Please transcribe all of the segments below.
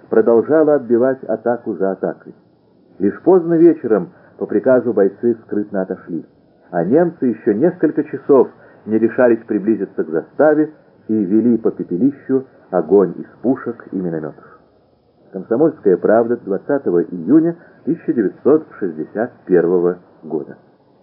продолжала отбивать атаку за атакой. Лишь поздно вечером по приказу бойцы скрытно отошли, а немцы еще несколько часов не решались приблизиться к заставе и вели по пепелищу огонь из пушек и минометов. Комсомольская правда, 20 июня 1961 года.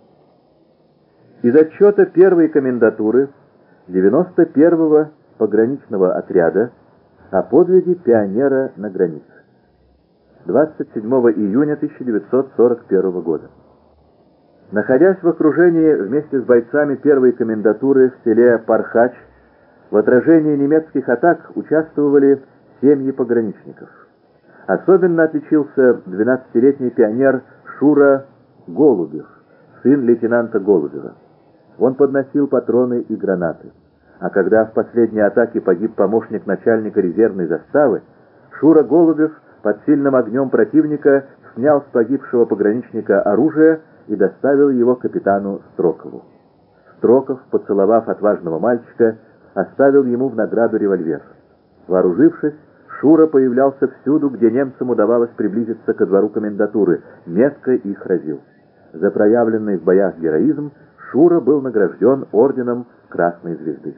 Из отчета первой комендатуры 91-го пограничного отряда о подвиге пионера на границе. 27 июня 1941 года. Находясь в окружении вместе с бойцами первой комендатуры в селе Пархач, в отражении немецких атак участвовали семьи пограничников. Особенно отличился 12-летний пионер Шура Голубев, сын лейтенанта Голубева. Он подносил патроны и гранаты. А когда в последней атаке погиб помощник начальника резервной заставы, Шура Голубев под сильным огнем противника снял с погибшего пограничника оружие и доставил его капитану Строкову. Строков, поцеловав отважного мальчика, оставил ему в награду револьвер. Вооружившись, Шура появлялся всюду, где немцам удавалось приблизиться ко двору комендатуры, метко их разил. За проявленный в боях героизм Шура был награжден орденом Красной Звезды.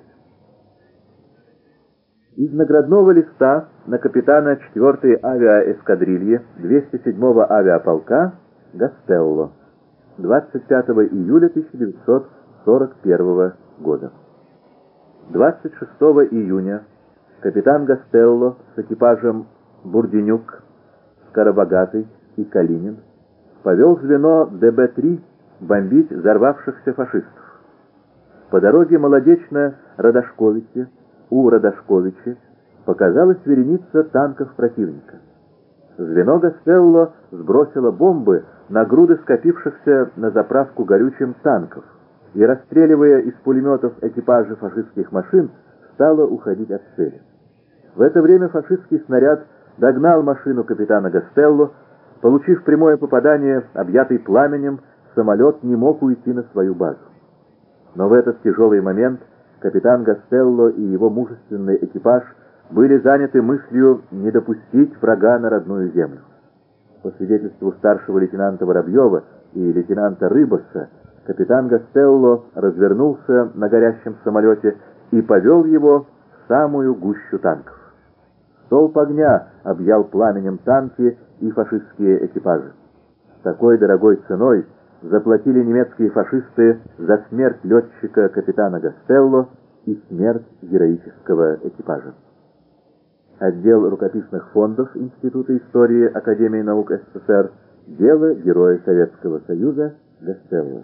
Из наградного листа на капитана 4-й авиаэскадрильи 207-го авиаполка Гастелло 25 июля 1941 года. 26 июня капитан Гастелло с экипажем Бурденюк, Скоробогатый и Калинин повел звено ДБ-3 бомбить взорвавшихся фашистов. По дороге Молодечно-Радошковичи, у Радошковичи показалась вереница танков противника. Звено Гастелло сбросило бомбы на груды скопившихся на заправку горючим танков и, расстреливая из пулеметов экипажи фашистских машин, стало уходить от цели. В это время фашистский снаряд догнал машину капитана Гастелло. Получив прямое попадание, объятый пламенем, самолет не мог уйти на свою базу. Но в этот тяжелый момент капитан Гастелло и его мужественный экипаж были заняты мыслью не допустить врага на родную землю. По свидетельству старшего лейтенанта Воробьева и лейтенанта Рыбаса, капитан Гастелло развернулся на горящем самолете и повел его в самую гущу танков. Столб огня объял пламенем танки и фашистские экипажи. Такой дорогой ценой заплатили немецкие фашисты за смерть летчика капитана Гастелло и смерть героического экипажа. Отдел рукописных фондов Института истории Академии наук СССР. Дело Героя Советского Союза Гастелло.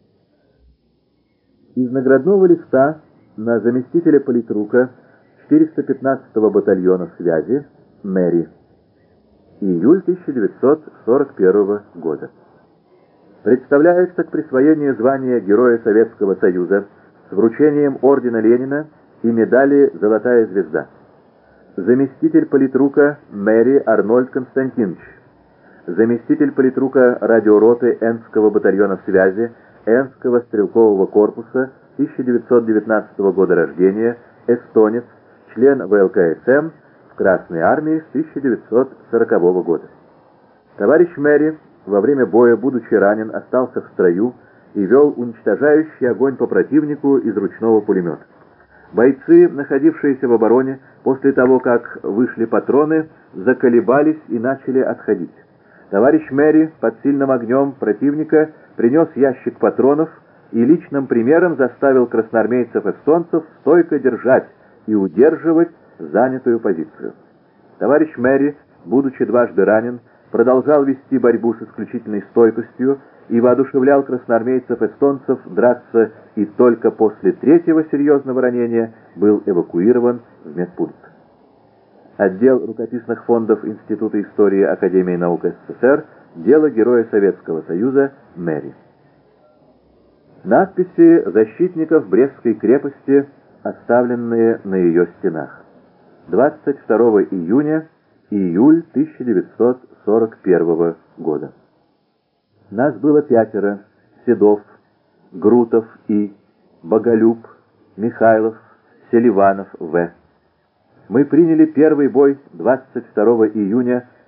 Из наградного листа на заместителя политрука 415-го батальона связи Мэри. Июль 1941 года. Представляется к присвоению звания Героя Советского Союза с вручением ордена Ленина и медали «Золотая звезда». Заместитель политрука Мэри Арнольд Константинович. Заместитель политрука радиороты Энского батальона связи Энского стрелкового корпуса 1919 года рождения, эстонец, член ВЛКСМ, в Красной армии с 1940 года. Товарищ Мэри во время боя, будучи ранен, остался в строю и вел уничтожающий огонь по противнику из ручного пулемета. Бойцы, находившиеся в обороне, после того, как вышли патроны, заколебались и начали отходить. Товарищ Мэри под сильным огнем противника принес ящик патронов и личным примером заставил красноармейцев-эстонцев стойко держать и удерживать занятую позицию. Товарищ Мэри, будучи дважды ранен, продолжал вести борьбу с исключительной стойкостью и воодушевлял красноармейцев-эстонцев драться, и только после третьего серьезного ранения был эвакуирован в медпункт. Отдел рукописных фондов Института истории Академии наук СССР. Дело Героя Советского Союза Мэри. Надписи защитников Брестской крепости, оставленные на ее стенах. 22 июня и июль 1941 года. Нас было 5: Седов, Грутов И, Боголюб, Михайлов, Селиванов В. Мы приняли первый бой 22 июня